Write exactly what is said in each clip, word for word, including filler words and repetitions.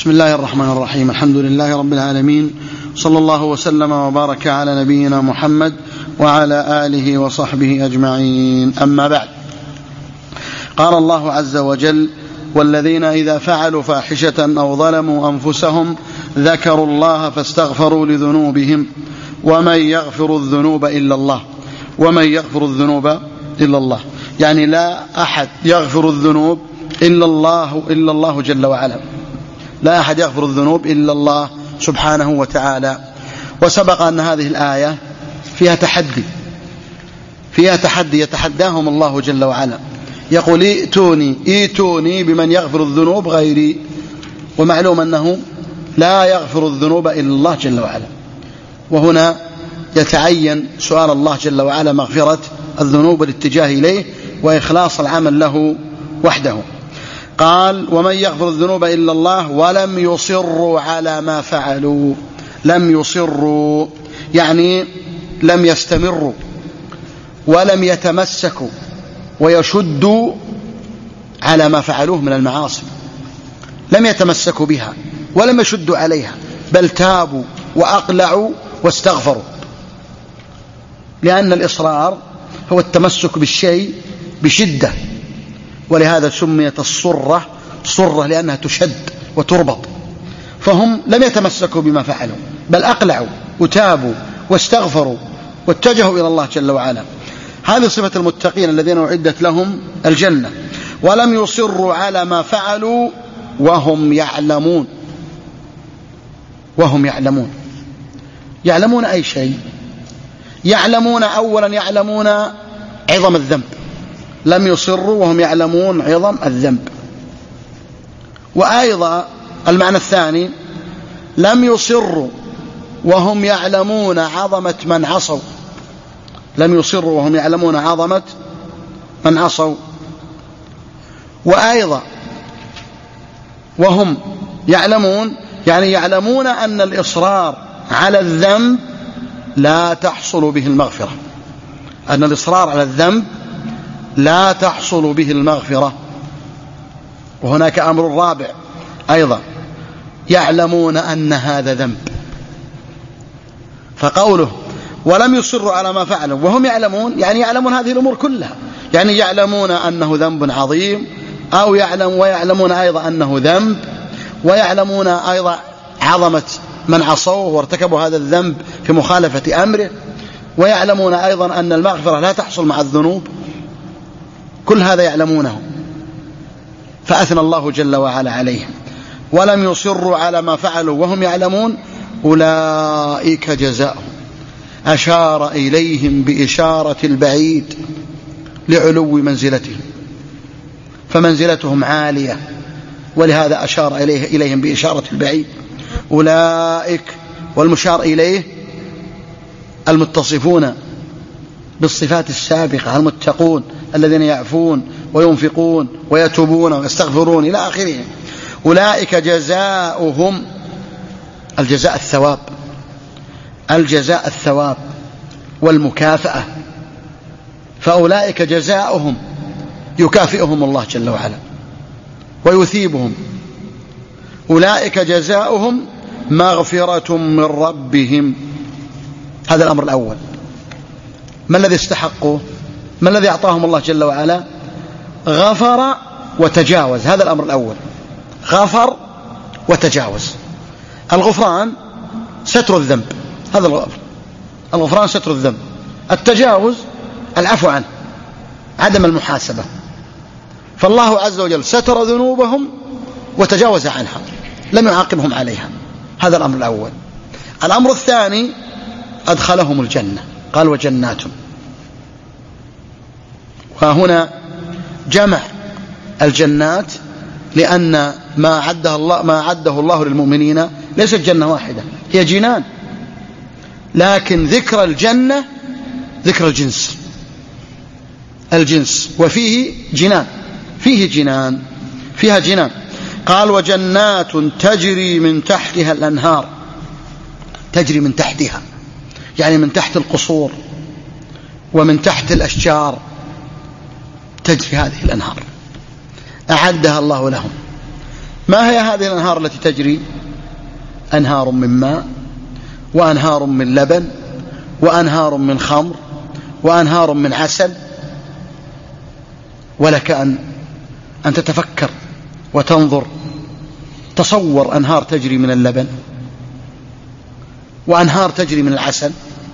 بسم الله الرحمن الرحيم. الحمد لله رب العالمين، صلى الله وسلم وبارك على نبينا محمد وعلى آله وصحبه أجمعين. أما بعد، قال الله عز وجل: والذين إذا فعلوا فاحشة أو ظلموا أنفسهم ذكروا الله فاستغفروا لذنوبهم ومن يغفر الذنوب إلا الله ومن يغفر الذنوب إلا الله يعني لا أحد يغفر الذنوب إلا الله إلا الله جل وعلا، لا أحد يغفر الذنوب إلا الله سبحانه وتعالى. وسبق أن هذه الآية فيها تحدي فيها تحدي يتحداهم الله جل وعلا، يقول: ائتوني ائتوني بمن يغفر الذنوب غيري. ومعلوم أنه لا يغفر الذنوب إلا الله جل وعلا، وهنا يتعين سؤال الله جل وعلا مغفرة الذنوب والاتجاه إليه وإخلاص العمل له وحده. قال: ومن يغفر الذنوب إلا الله ولم يصروا على ما فعلوا. لم يصروا يعني لم يستمروا ولم يتمسكوا ويشدوا على ما فعلوه من المعاصي، لم يتمسكوا بها ولم يشدوا عليها، بل تابوا وأقلعوا واستغفروا، لأن الإصرار هو التمسك بالشيء بشدة، ولهذا سميت الصرة صرة لأنها تشد وتربط. فهم لم يتمسكوا بما فعلوا بل أقلعوا وتابوا واستغفروا واتجهوا إلى الله جل وعلا. هذه صفة المتقين الذين أعدت لهم الجنة. ولم يصروا على ما فعلوا وهم يعلمون. وهم يعلمون يعلمون أي شيء؟ يعلمون أولا يعلمون عظم الذنب. لم يصروا وهم يعلمون عظم الذنب. وأيضا المعنى الثاني: لم يصروا وهم يعلمون عظمة من عصوا. لم يصروا وهم يعلمون عظمة من عصوا. وأيضا وهم يعلمون يعني يعلمون أن الإصرار على الذنب لا تحصل به المغفرة، أن الإصرار على الذنب لا تحصل به المغفرة. وهناك أمر رابع أيضا: يعلمون أن هذا ذنب. فقوله ولم يصروا على ما فعلوا وهم يعلمون يعني يعلمون هذه الأمور كلها، يعني يعلمون أنه ذنب عظيم، أو يعلم ويعلمون أيضا أنه ذنب، ويعلمون أيضا عظمة من عصوه وارتكبوا هذا الذنب في مخالفة أمره، ويعلمون أيضا أن المغفرة لا تحصل مع الذنوب. كل هذا يعلمونه، فأثنى الله جل وعلا عليهم. ولم يصروا على ما فعلوا وهم يعلمون أولئك جزاؤهم. أشار إليهم بإشارة البعيد لعلو منزلتهم، فمنزلتهم عالية، ولهذا أشار إليه إليهم بإشارة البعيد. أولئك، والمشار إليه المتصفون بالصفات السابقة، المتقون الذين يعفون وينفقون ويتوبون ويستغفرون إلى آخره. أولئك جزاؤهم الجزاء الثواب، الجزاء الثواب والمكافأة. فأولئك جزاؤهم يكافئهم الله جل وعلا ويثيبهم. أولئك جزاؤهم مغفرة من ربهم. هذا الأمر الأول. ما الذي استحقوا؟ ما الذي أعطاهم الله جل وعلا؟ غفر وتجاوز. هذا الأمر الأول، غفر وتجاوز. الغفران ستر الذنب، هذا الغفر. الغفران ستر الذنب. التجاوز العفو عنه، عدم المحاسبة. فالله عز وجل ستر ذنوبهم وتجاوز عنها، لم يعاقبهم عليها. هذا الأمر الأول. الأمر الثاني: أدخلهم الجنة. قال: وجنات. وهنا جمع الجنات، لأن ما عده الله ما عده الله للمؤمنين ليست جنة واحدة، هي جنان، لكن ذكر الجنة ذكر الجنس الجنس وفيه جنان، فيه جنان فيها جنان. قال: وجنات تجري من تحتها الأنهار. تجري من تحتها يعني من تحت القصور ومن تحت الأشجار تجري هذه الأنهار، أعدها الله لهم. ما هي هذه الأنهار التي تجري؟ أنهار من ماء، وأنهار من لبن، وأنهار من خمر، وأنهار من عسل. ولك أن أن تتفكر وتنظر. تصور أنهار تجري من اللبن، وأنهار تجري من العسل،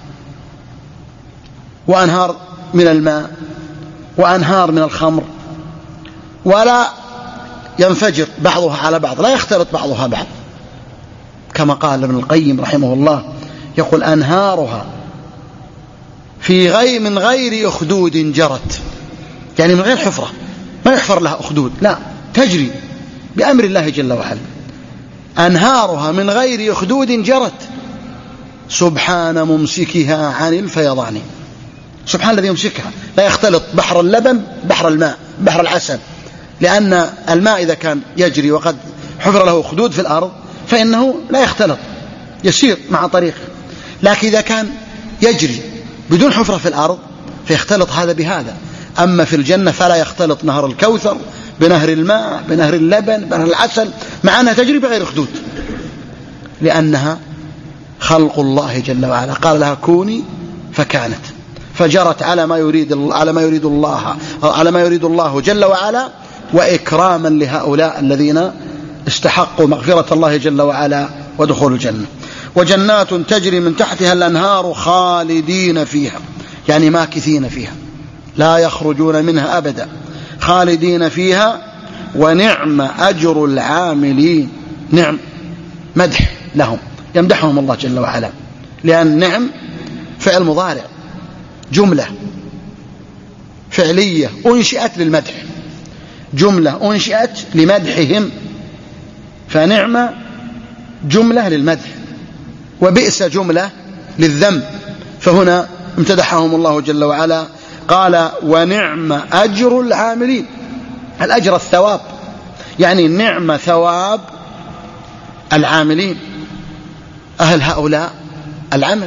وأنهار من الماء، وأنهار من الخمر، ولا ينفجر بعضها على بعض، لا يختلط بعضها بعض، كما قال ابن القيم رحمه الله، يقول أنهارها في غير من غير أخدود جرت، يعني من غير حفرة، ما يحفر لها أخدود، لا، تجري بأمر الله جل وعلا. أنهارها من غير أخدود جرت سبحان ممسكها عن الفيضان. سبحان الذي يمسكها، لا يختلط بحر اللبن بحر الماء بحر العسل، لأن الماء إذا كان يجري وقد حفر له أخدود في الأرض فإنه لا يختلط، يسير مع طريقه. لكن إذا كان يجري بدون حفرة في الأرض فيختلط هذا بهذا. أما في الجنة فلا يختلط نهر الكوثر بنهر الماء بنهر اللبن بنهر العسل، مع أنها تجري بغير أخدود، لأنها خلق الله جل وعلا، قال لها كوني فكانت، فجرت على ما يريد على ما يريد الله على ما يريد الله جل وعلا، وإكراما لهؤلاء الذين استحقوا مغفرة الله جل وعلا ودخول الجنة. وجنات تجري من تحتها الأنهار خالدين فيها، يعني ماكثين فيها لا يخرجون منها أبدا، خالدين فيها، ونعم أجر العاملين. نعم مدح لهم، يمدحهم الله جل وعلا، لأن نعم فعل مضارع، جملة فعلية أنشئت للمدح، جملة أنشئت لمدحهم، فنعم جملة للمدح، وبئس جملة للذم، فهنا امتدحهم الله جل وعلا، قال ونعم أجر العاملين. الأجر الثواب، يعني نعم ثواب العاملين، أهل هؤلاء العمل.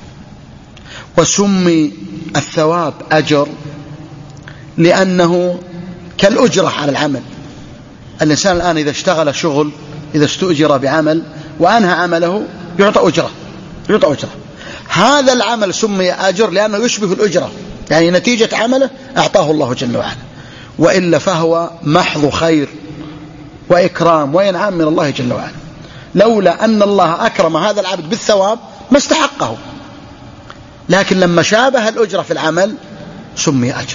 وسمي الثواب أجر لأنه كالأجرة على العمل. الإنسان الآن إذا اشتغل شغل، إذا استؤجر بعمل وأنهى عمله يعطى أجرة، يعطى أجرة. هذا العمل سمي أجر لأنه يشبه الأجرة، يعني نتيجة عمله أعطاه الله جل وعلا، وإلا فهو محض خير وإكرام وإنعام من الله جل وعلا. لولا أن الله أكرم هذا العبد بالثواب ما استحقه، لكن لما شابه الأجرة في العمل سمي أجر.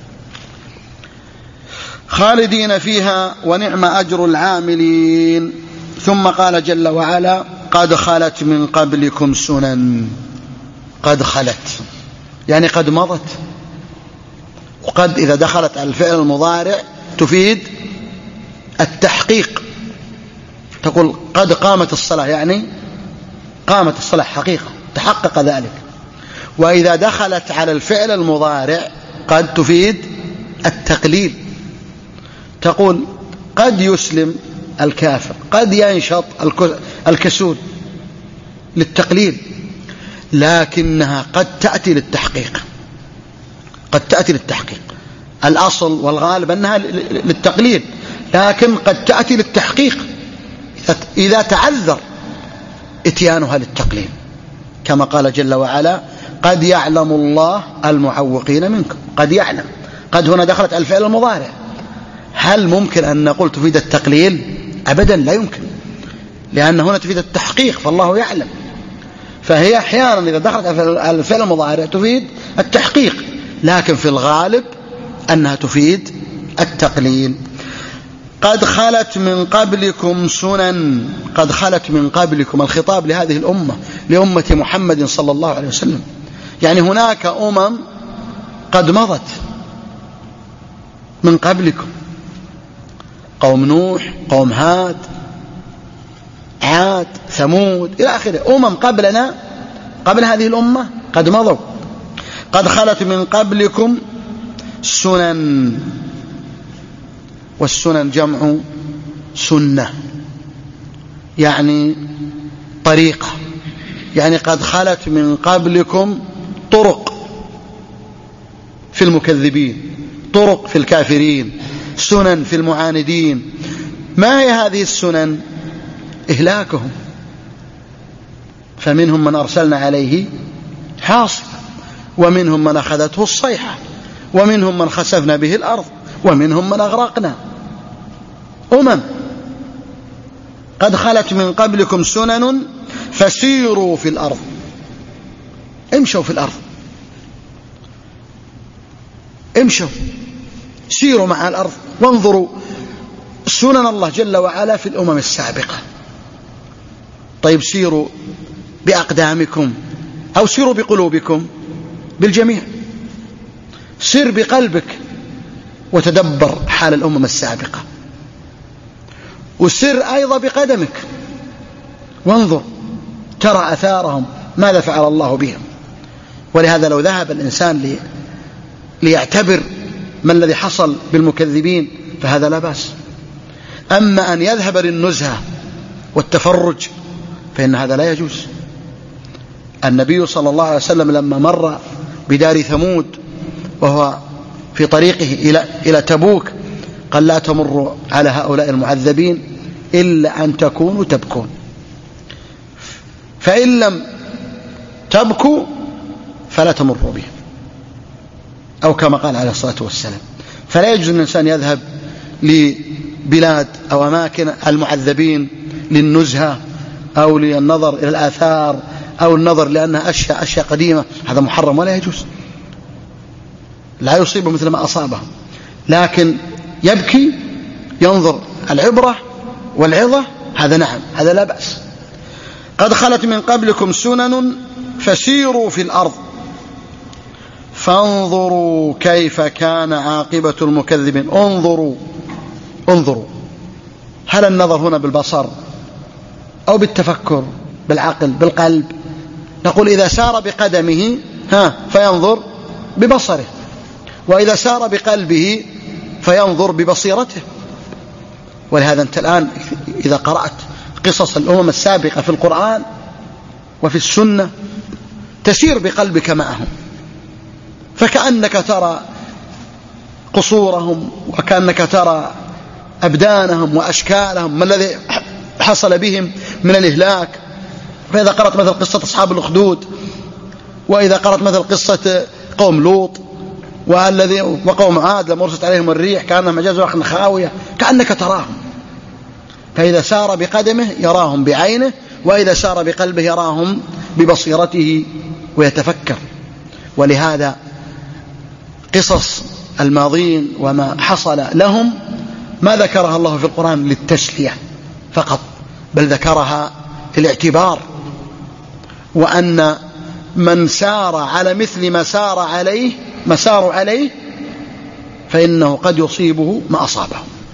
خالدين فيها ونعم أجر العاملين. ثم قال جل وعلا قد خلت من قبلكم سنن. قد خلت يعني قد مضت، وقد إذا دخلت على الفعل المضارع تفيد التحقيق، تقول قد قامت الصلاة، يعني قامت الصلاة حقيقة، تحقق ذلك. وإذا دخلت على الفعل المضارع قد تفيد التقليل، تقول قد يسلم الكافر، قد ينشط الكسول، للتقليل، لكنها قد تأتي للتحقيق، قد تأتي للتحقيق. الأصل والغالب أنها للتقليل، لكن قد تأتي للتحقيق إذا تعذر اتيانها للتقليل، كما قال جل وعلا قد يعلم الله المعوقين منكم. قد يعلم، قد هنا دخلت على الفعل المضارع، هل ممكن أن نقول تفيد التقليل؟ أبدا لا يمكن، لأن هنا تفيد التحقيق، فالله يعلم. فهي أحيانا إذا دخلت على الفعل المضارع تفيد التحقيق، لكن في الغالب أنها تفيد التقليل. قد خلت من قبلكم سنن. قد خلت من قبلكم، الخطاب لهذه الأمة، لأمة محمد صلى الله عليه وسلم، يعني هناك أمم قد مضت من قبلكم، قوم نوح، قوم هاد، عاد، ثمود إلى آخره، أمم قبلنا قبل هذه الأمة قد مضوا. قد خلت من قبلكم سنن، والسنن جمع سنة، يعني طريقة، يعني قد خلت من قبلكم طرق في المكذبين، طرق في الكافرين، سنن في المعاندين، ما هي هذه السنن؟ إهلاكهم، فمنهم من أرسلنا عليه حاصبا، ومنهم من أخذته الصيحة، ومنهم من خسفنا به الأرض، ومنهم من أغرقنا. أمم قد خلت من قبلكم سنن فسيروا في الأرض، امشوا في الأرض، امشوا سيروا مع الأرض وانظروا سنن الله جل وعلا في الأمم السابقة. طيب سيروا بأقدامكم أو سيروا بقلوبكم؟ بالجميع. سر بقلبك وتدبر حال الأمم السابقة، وسر أيضا بقدمك وانظر ترى أثارهم ماذا فعل الله بهم. ولهذا لو ذهب الإنسان لي ليعتبر ما الذي حصل بالمكذبين فهذا لا بأس، أما أن يذهب للنزهة والتفرج فإن هذا لا يجوز. النبي صلى الله عليه وسلم لما مر بدار ثمود وهو في طريقه إلى إلى تبوك قال لا تمروا على هؤلاء المعذبين إلا أن تكونوا تبكون، فإن لم تبكوا فلا تمروا بهم، أو كما قال عليه الصلاة والسلام. فلا يجوز أن الإنسان يذهب لبلاد أو أماكن المعذبين للنزهة أو للنظر إلى الآثار أو النظر لأنها أشياء أشياء قديمة، هذا محرم ولا يجوز، لا يصيبه مثل ما أصابه، لكن يبكي ينظر العبرة والعظة، هذا نعم، هذا لا بأس. قد خلت من قبلكم سنن فسيروا في الأرض فانظروا كيف كان عاقبة المكذبين. انظروا انظروا، هل النظر هنا بالبصر أو بالتفكر بالعقل بالقلب؟ نقول إذا سار بقدمه ها فينظر ببصره، وإذا سار بقلبه فينظر ببصيرته. ولهذا أنت الآن إذا قرأت قصص الأمم السابقة في القرآن وفي السنة تسير بقلبك معهم، فكأنك ترى قصورهم وكأنك ترى أبدانهم وأشكالهم، ما الذي حصل بهم من الإهلاك. فإذا قرأت مثل قصة أصحاب الأخدود، وإذا قرأت مثل قصة قوم لوط والذي وقوم عاد لما أرسلت عليهم الريح كأنهم مجاز رخن خاوية، كأنك تراهم. فإذا سار بقدمه يراهم بعينه، وإذا سار بقلبه يراهم ببصيرته ويتفكر. ولهذا قصص الماضين وما حصل لهم ما ذكرها الله في القرآن للتسلية فقط، بل ذكرها للاعتبار، وأن من سار على مثل ما سار عليه ما سار عليه فإنه قد يصيبه ما أصابه،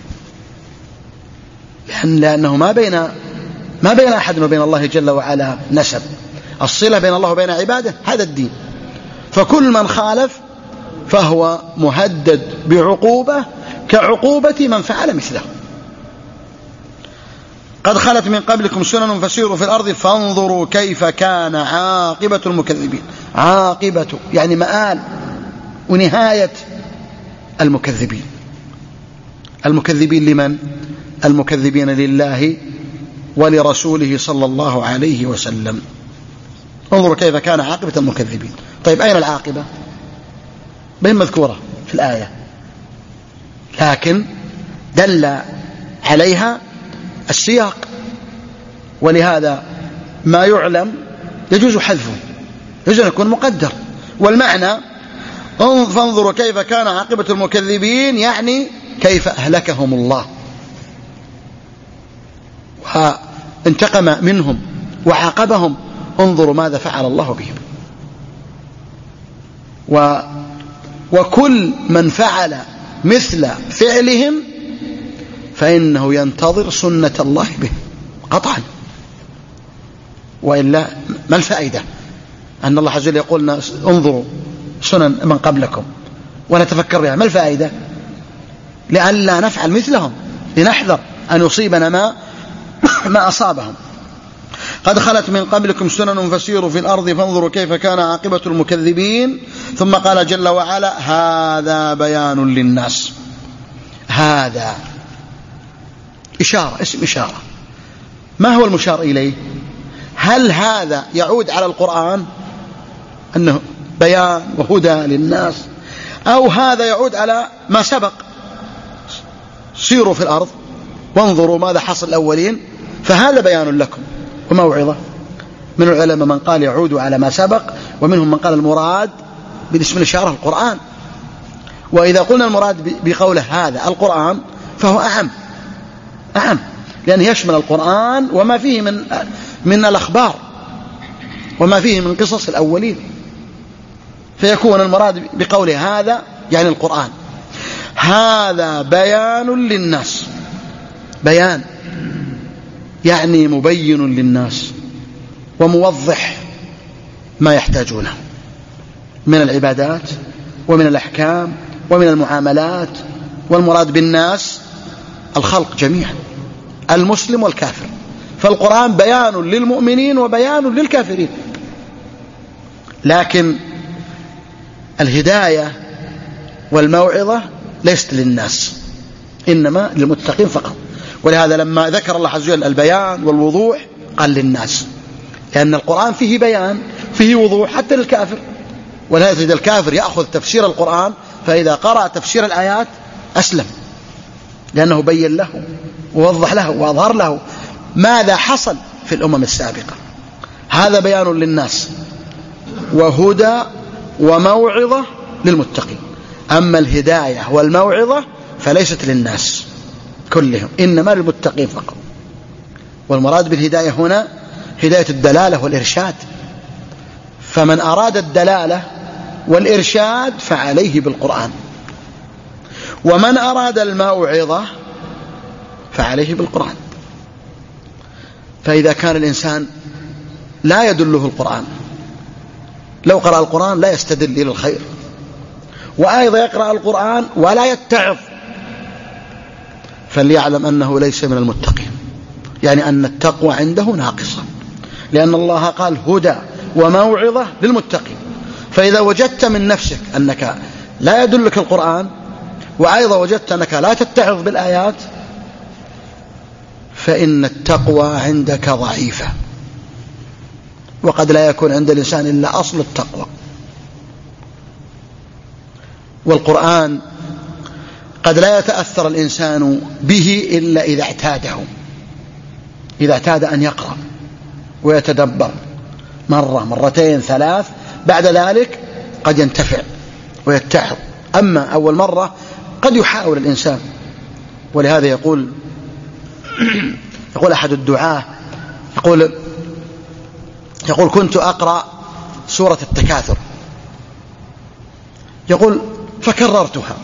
لأن لأنه ما بين ما بين أحد وبين الله جل وعلا نسب، الصلة بين الله وبين عباده هذا الدين. فكل من خالف فهو مهدد بعقوبة كعقوبة من فعل مثله. قد خلت من قبلكم سنن فسيروا في الأرض فانظروا كيف كان عاقبة المكذبين. عاقبة يعني مآل ونهاية المكذبين. المكذبين لمن؟ المكذبين لله ولرسوله صلى الله عليه وسلم. انظروا كيف كان عاقبة المكذبين. طيب أين العاقبة؟ بين مذكورة في الآية، لكن دل عليها السياق، ولهذا ما يعلم يجوز حذفه، يجوز أن يكون مقدر. والمعنى فانظروا كيف كان عاقبة المكذبين يعني كيف أهلكهم الله وانتقم منهم وعاقبهم. انظروا ماذا فعل الله بهم. و وكل من فعل مثل فعلهم فإنه ينتظر سنة الله به قطعا، وإلا ما الفائدة أن الله عز وجل يقولنا انظروا سنن من قبلكم ونتفكر بها؟ ما الفائدة؟ لئلا نفعل مثلهم، لنحذر أن يصيبنا ما ما أصابهم. قد خلت من قبلكم سنن فسيروا في الأرض فانظروا كيف كان عاقبة المكذبين. ثم قال جل وعلا هذا بيان للناس. هذا إشارة، اسم إشارة. ما هو المشار إليه؟ هل هذا يعود على القرآن أنه بيان وهدى للناس، أو هذا يعود على ما سبق؟ سيروا في الأرض وانظروا ماذا حصل الأولين فهذا بيان لكم وموعظة. من العلماء من قال يعود على ما سبق، ومنهم من قال المراد بالاسم الإشارة القرآن. وإذا قلنا المراد بقوله هذا القرآن فهو أعم أعم لأنه يشمل القرآن وما فيه من من الأخبار وما فيه من قصص الأولين، فيكون المراد بقوله هذا يعني القرآن. هذا بيان للناس، بيان يعني مبين للناس وموضح ما يحتاجونه من العبادات ومن الأحكام ومن المعاملات. والمراد بالناس الخلق جميعا، المسلم والكافر، فالقرآن بيان للمؤمنين وبيان للكافرين. لكن الهداية والموعظة ليست للناس، إنما للمتقين فقط. ولهذا لما ذكر الله عز وجل البيان والوضوح قال للناس، لأن القرآن فيه بيان فيه وضوح حتى للكافر. ولهذا تجد الكافر يأخذ تفسير القرآن، فإذا قرأ تفسير الآيات أسلم، لأنه بين له ووضح له وأظهر له ماذا حصل في الأمم السابقة. هذا بيان للناس وهدى وموعظة للمتقين. أما الهداية والموعظة فليست للناس كلهم، إنما للمتقين فقط. والمراد بالهداية هنا هداية الدلالة والإرشاد، فمن أراد الدلالة والإرشاد فعليه بالقرآن، ومن أراد الموعظة فعليه بالقرآن. فإذا كان الإنسان لا يدله القرآن، لو قرأ القرآن لا يستدل إلى الخير، وأيضا يقرأ القرآن ولا يتعظ، فليعلم أنه ليس من المتقين، يعني أن التقوى عنده ناقصة، لأن الله قال هدى وموعظة للمتقين. فإذا وجدت من نفسك أنك لا يدلك القرآن، وأيضا وجدت أنك لا تتعظ بالآيات، فإن التقوى عندك ضعيفة، وقد لا يكون عند الإنسان إلا أصل التقوى. والقرآن قد لا يتأثر الإنسان به إلا إذا اعتاده، إذا اعتاد أن يقرأ ويتدبر مرة مرتين ثلاث، بعد ذلك قد ينتفع ويتعظ. أما أول مرة قد يحاول الإنسان. ولهذا يقول يقول أحد الدعاة يقول يقول كنت أقرأ سورة التكاثر، يقول فكررتها،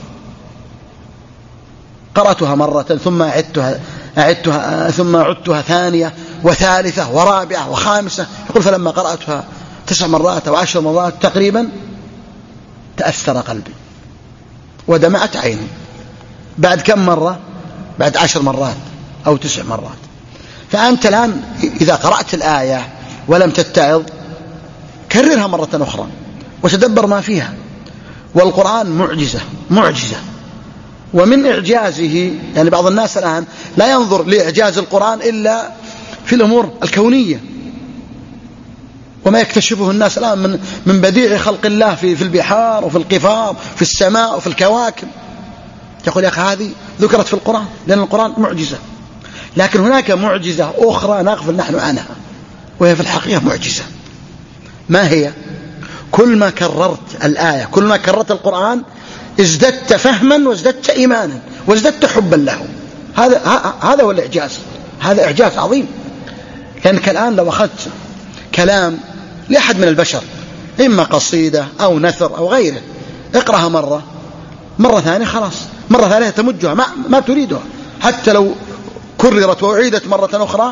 قرأتها مرة ثم أعدتها أعدتها ثم عدتها ثانية وثالثة ورابعة وخامسة. يقول فلما قرأتها تسع مرات أو عشر مرات تقريبا تأثر قلبي ودمعت عيني. بعد كم مرة؟ بعد عشر مرات أو تسع مرات. فأنت الآن إذا قرأت الآية ولم تتعظ كررها مرة أخرى وتدبر ما فيها. والقرآن معجزة معجزة ومن إعجازه، يعني بعض الناس الآن لا ينظر لإعجاز القرآن إلا في الأمور الكونية، وما يكتشفه الناس الآن من من بديع خلق الله في في البحار وفي القفار في السماء وفي الكواكب. يقول يا أخي هذه ذكرت في القرآن، لأن القرآن معجزة. لكن هناك معجزة أخرى نغفل نحن عنها، وهي في الحقيقة معجزة. ما هي؟ كل ما كررت الآية، كل ما كررت القرآن ازددت فهما وازددت إيمانا وازددت حبا له. هذا هذا هو الإعجاز، هذا إعجاز عظيم. لأنك الآن لو أخذت كلام لأحد من البشر، إما قصيدة أو نثر أو غيره، اقرأها مرة مرة ثانية خلاص، مرة ثانية تمجها ما, ما تريدها، حتى لو كررت وأعيدت مرة أخرى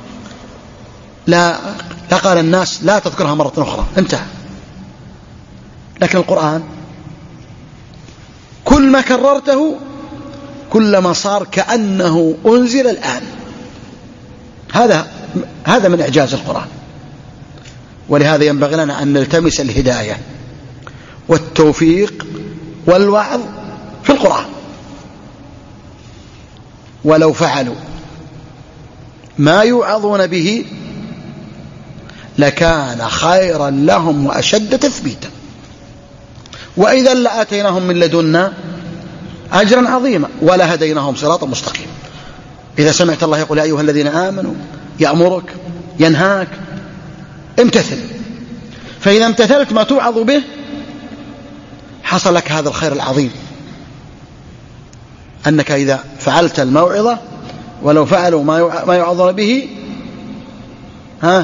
لا لا قال الناس لا تذكرها مرة أخرى، انتهى. لكن القرآن كل ما كررته كلما صار كأنه أنزل الآن. هذا هذا من إعجاز القرآن. ولهذا ينبغي لنا أن نلتمس الهداية والتوفيق والوعظ في القرآن. ولو فعلوا ما يوعظون به لكان خيرا لهم وأشد تثبيتا، وإذا لآتيناهم من لدنا أجرا عظيما ولهديناهم صراطا مستقيما. إذا سمعت الله يقول يا أيها الذين آمنوا يأمرك ينهاك امتثل، فإذا امتثلت ما توعظ به حصل لك هذا الخير العظيم، أنك إذا فعلت الموعظة ولو فعلوا ما يوعظون به ها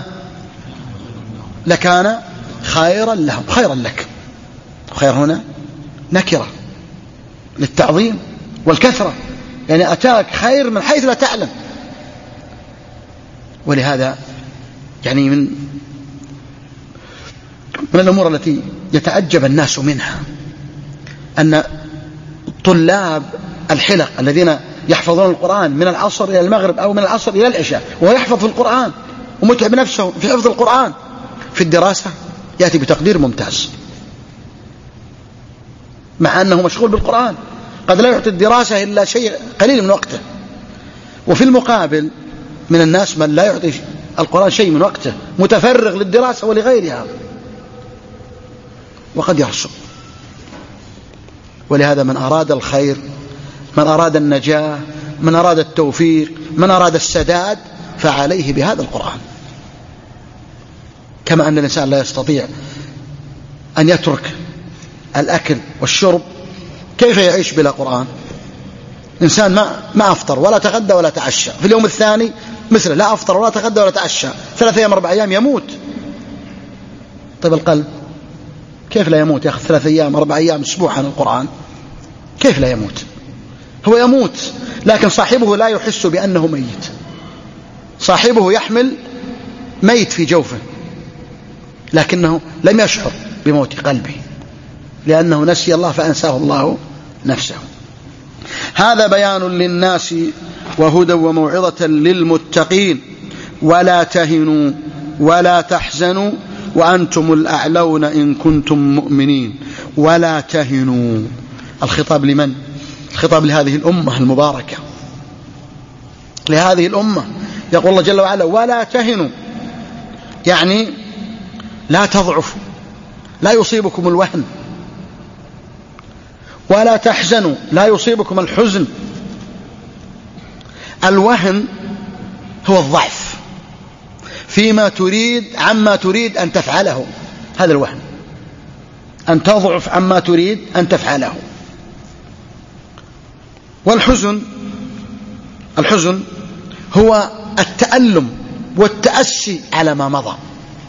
لكان خيرا لهم، خيرا لك. خير هنا نكرة للتعظيم والكثرة، يعني أتاك خير من حيث لا تعلم. ولهذا يعني من من الأمور التي يتعجب الناس منها أن طلاب الحلق الذين يحفظون القرآن من العصر إلى المغرب أو من العصر إلى العشاء وهو يحفظ في القرآن ومتعب نفسه في حفظ القرآن، في الدراسة يأتي بتقدير ممتاز مع أنه مشغول بالقرآن، قد لا يعطي الدراسة إلا شيء قليل من وقته. وفي المقابل من الناس من لا يعطي القرآن شيء من وقته، متفرغ للدراسة ولغيرها وقد يرسب. ولهذا من أراد الخير، من أراد النجاة، من أراد التوفيق، من أراد السداد فعليه بهذا القرآن. كما أن الإنسان لا يستطيع أن يترك الأكل والشرب، كيف يعيش بلا قرآن؟ إنسان ما ما أفطر ولا تغدى ولا تعشى، في اليوم الثاني مثله لا أفطر ولا تغدى ولا تعشى، ثلاثة أيام أربع أيام يموت. طيب القلب كيف لا يموت؟ يأخذ ثلاثة أيام أربع أيام أسبوع عن القرآن، كيف لا يموت؟ هو يموت لكن صاحبه لا يحس بأنه ميت، صاحبه يحمل ميت في جوفه لكنه لم يشعر بموت قلبه لأنه نسي الله فأنساه الله نفسه. هذا بيان للناس وهدى وموعظة للمتقين. ولا تهنوا ولا تحزنوا وأنتم الأعلون إن كنتم مؤمنين. ولا تهنوا، الخطاب لمن؟ الخطاب لهذه الأمة المباركة، لهذه الأمة. يقول الله جل وعلا ولا تهنوا، يعني لا تضعفوا، لا يصيبكم الوهن. ولا تحزنوا، لا يصيبكم الحزن. الوهن هو الضعف فيما تريد عما تريد أن تفعله، هذا الوهن، أن تضعف عما تريد أن تفعله. والحزن، الحزن هو التألم والتأسي على ما مضى،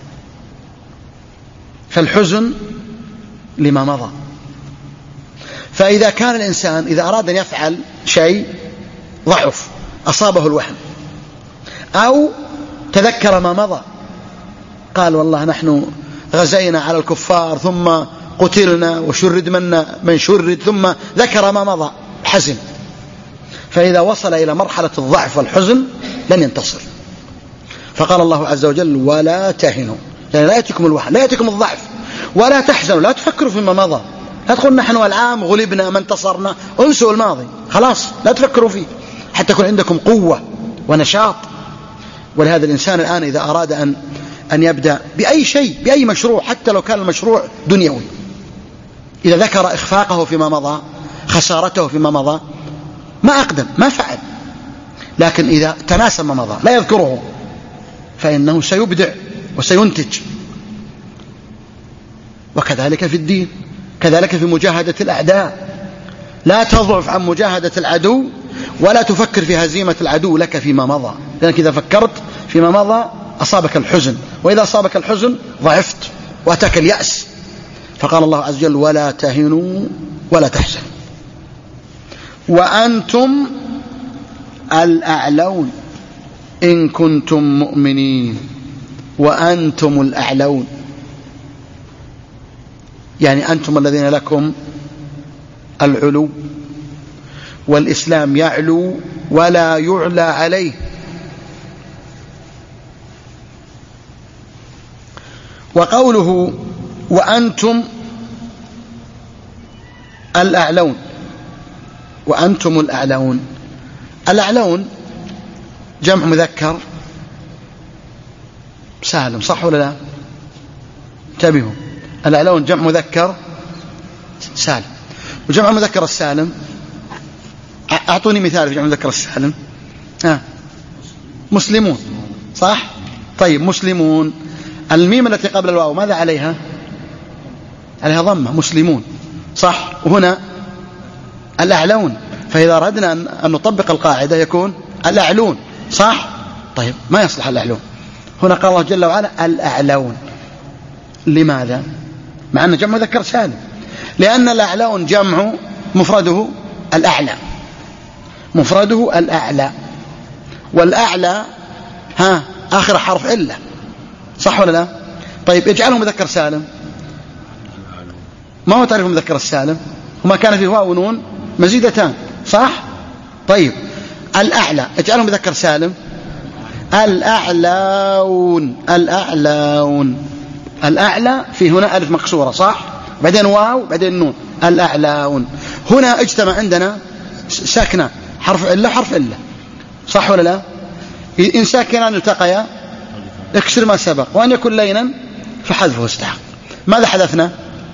فالحزن لما مضى. فإذا كان الإنسان إذا أراد أن يفعل شيء ضعف، أصابه الوهن، أو تذكر ما مضى، قال والله نحن غزينا على الكفار ثم قتلنا وشرد منا من شرد، ثم ذكر ما مضى حزن. فإذا وصل إلى مرحلة الضعف والحزن لن ينتصر. فقال الله عز وجل ولا تهنوا، يعني لا يأتيكم الوهن، لا يأتيكم الضعف. ولا تحزنوا، لا تفكروا فيما مضى، لا تقول نحن العام غلبنا ما انتصرنا، انسوا الماضي خلاص، لا تفكروا فيه حتى يكون عندكم قوة ونشاط. ولهذا الإنسان الآن إذا أراد أن أن يبدأ بأي شيء، بأي مشروع، حتى لو كان المشروع دنيوي، إذا ذكر إخفاقه فيما مضى، خسارته فيما مضى، ما أقدم، ما فعل. لكن إذا تناسى ما مضى لا يذكره فإنه سيبدع وسينتج. وكذلك في الدين، كذلك في مجاهدة الأعداء، لا تضعف عن مجاهدة العدو ولا تفكر في هزيمة العدو لك فيما مضى، لأنك إذا فكرت فيما مضى أصابك الحزن، وإذا أصابك الحزن ضعفت وأتاك اليأس. فقال الله عز وجل ولا تهنوا ولا تحزنوا وأنتم الأعلون إن كنتم مؤمنين. وأنتم الأعلون، يعني أنتم الذين لكم العلو، والإسلام يعلو ولا يعلى عليه. وقوله وأنتم الأعلون، وأنتم الأعلون، الأعلون جمع مذكر سالم، صح ولا لا؟ انتبهوا، الأعلون جمع مذكر سالم، وجمع مذكر السالم أعطوني مثال في جمع مذكر السالم. ها مسلمون، صح؟ طيب مسلمون، الميم التي قبل الواو ماذا عليها؟ عليها ضمة، مسلمون، صح؟ وهنا الأعلون، فإذا أردنا أن نطبق القاعدة يكون الأعلون، صح؟ طيب ما يصلح الأعلون، هنا قال الله جل وعلا الأعلون. لماذا؟ مع أنه جمع مذكر سالم، لأن الأعلون جمع مفرده الأعلى، مفرده الأعلى، والأعلى ها آخر حرف إلا، صح ولا لا؟ طيب اجعله مذكر سالم، ما هو تعريف مذكر السالم؟ وما كان فيه واو ونون مزيدتان، صح؟ طيب الأعلى اجعله مذكر سالم، الأعلون، الأعلون، الأعلى في هنا ألف مكسورة، صح؟ بعدين واو بعدين نون، الأعلون. هنا اجتمع عندنا ساكنة، حرف علة حرف علة، صح ولا لا؟ إن ساكنان التقيا اكسر ما سبق، وأن يكون لينا فحذفه استحق. ماذا حذفنا؟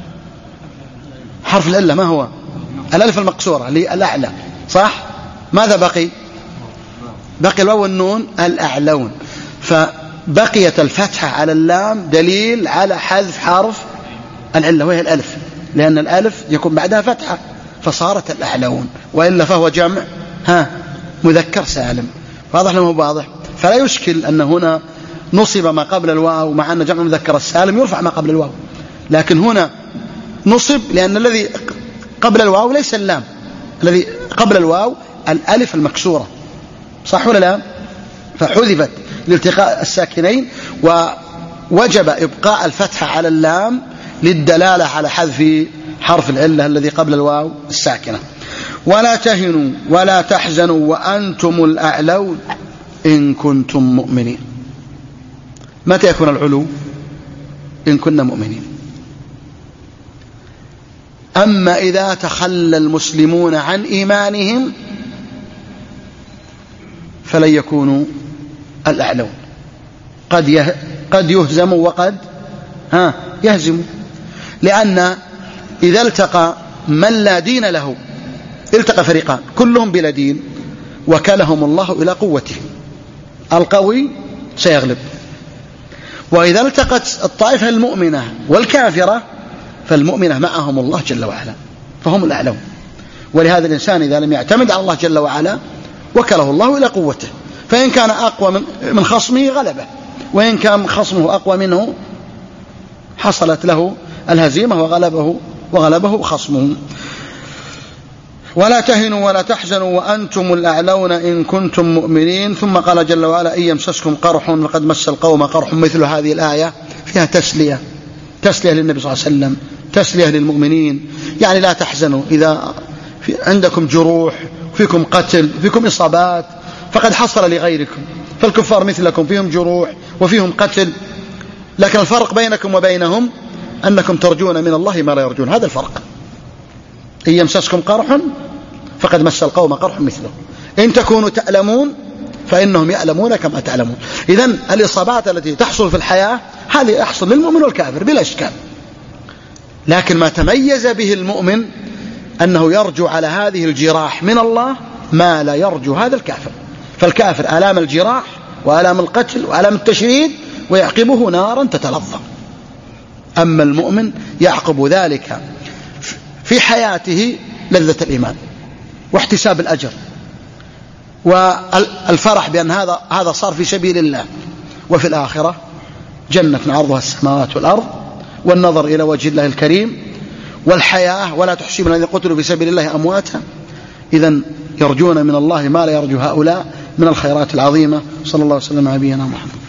حرف العلة، ما هو؟ الألف المقصورة للأعلى، صح؟ ماذا بقي؟ بقي الواو والنون، الأعلون، فبقيت الفتحة على اللام دليل على حذف حرف العلة وهي الألف، لأن الألف يكون بعدها فتحة فصارت الأعلون، وإلا فهو جمع ها مذكر سالم. واضح لما هو واضح؟ فلا يشكل أن هنا نصب ما قبل الواو، مع أن جمع مذكر السالم يرفع ما قبل الواو، لكن هنا نصب لأن الذي قبل الواو ليس اللام، الذي قبل الواو الألف المكسورة، صح ولا لا؟ فحذفت لالتقاء الساكنين، ووجب إبقاء الفتحة على اللام للدلالة على حذف حرف العلة الذي قبل الواو الساكنة. ولا تهنوا ولا تحزنوا وأنتم الأعلون إن كنتم مؤمنين. متى يكون العلو؟ إن كنا مؤمنين. أما إذا تخلى المسلمون عن إيمانهم فلن يكونوا الأعلون، قد قد يهزموا وقد ها يهزموا، لأن إذا التقى من لا دين له، التقى فريقان كلهم بلا دين وكلهم الله إلى قوته، القوي سيغلب. وإذا التقت الطائفة المؤمنة والكافرة فالمؤمنة معهم الله جل وعلا، فهم الأعلون. ولهذا الإنسان إذا لم يعتمد على الله جل وعلا وكله الله إلى قوته، فإن كان أقوى من خصمه غلبه، وإن كان خصمه أقوى منه حصلت له الهزيمة وغلبه وغلبه خصمه. ولا تهنوا ولا تحزنوا وأنتم الأعلون إن كنتم مؤمنين. ثم قال جل وعلا إن يمسسكم قرح فقد مس القوم قرح. مثل هذه الآية فيها تسلية، تسلية للنبي صلى الله عليه وسلم، تسلية للمؤمنين، يعني لا تحزنوا إذا عندكم جروح، فيكم قتل، فيكم إصابات، فقد حصل لغيركم، فالكفار مثلكم فيهم جروح وفيهم قتل، لكن الفرق بينكم وبينهم أنكم ترجون من الله ما لا يرجون، هذا الفرق. إن يمسسكم قرح فقد مس القوم قرح مثله، إن تكونوا تألمون فإنهم يألمون كما تألمون. إذن الإصابات التي تحصل في الحياة هذه يحصل للمؤمن والكافر بلا إشكال، لكن ما تميز به المؤمن أنه يرجو على هذه الجراح من الله ما لا يرجو هذا الكافر. فالكافر آلام الجراح وآلام القتل وآلام التشريد ويعقبه نارا تتلظى، أما المؤمن يعقب ذلك في حياته لذة الإيمان واحتساب الأجر والفرح بأن هذا هذا صار في سبيل الله، وفي الآخرة جنة عرضها السماوات والأرض، والنظر إلى وجه الله الكريم، والحياة ولا تحسبن الذين قتلوا في سبيل الله أمواتا. إذن يرجون من الله ما لا يرجو هؤلاء من الخيرات العظيمة. صلى الله عليه وسلم على نبينا محمد.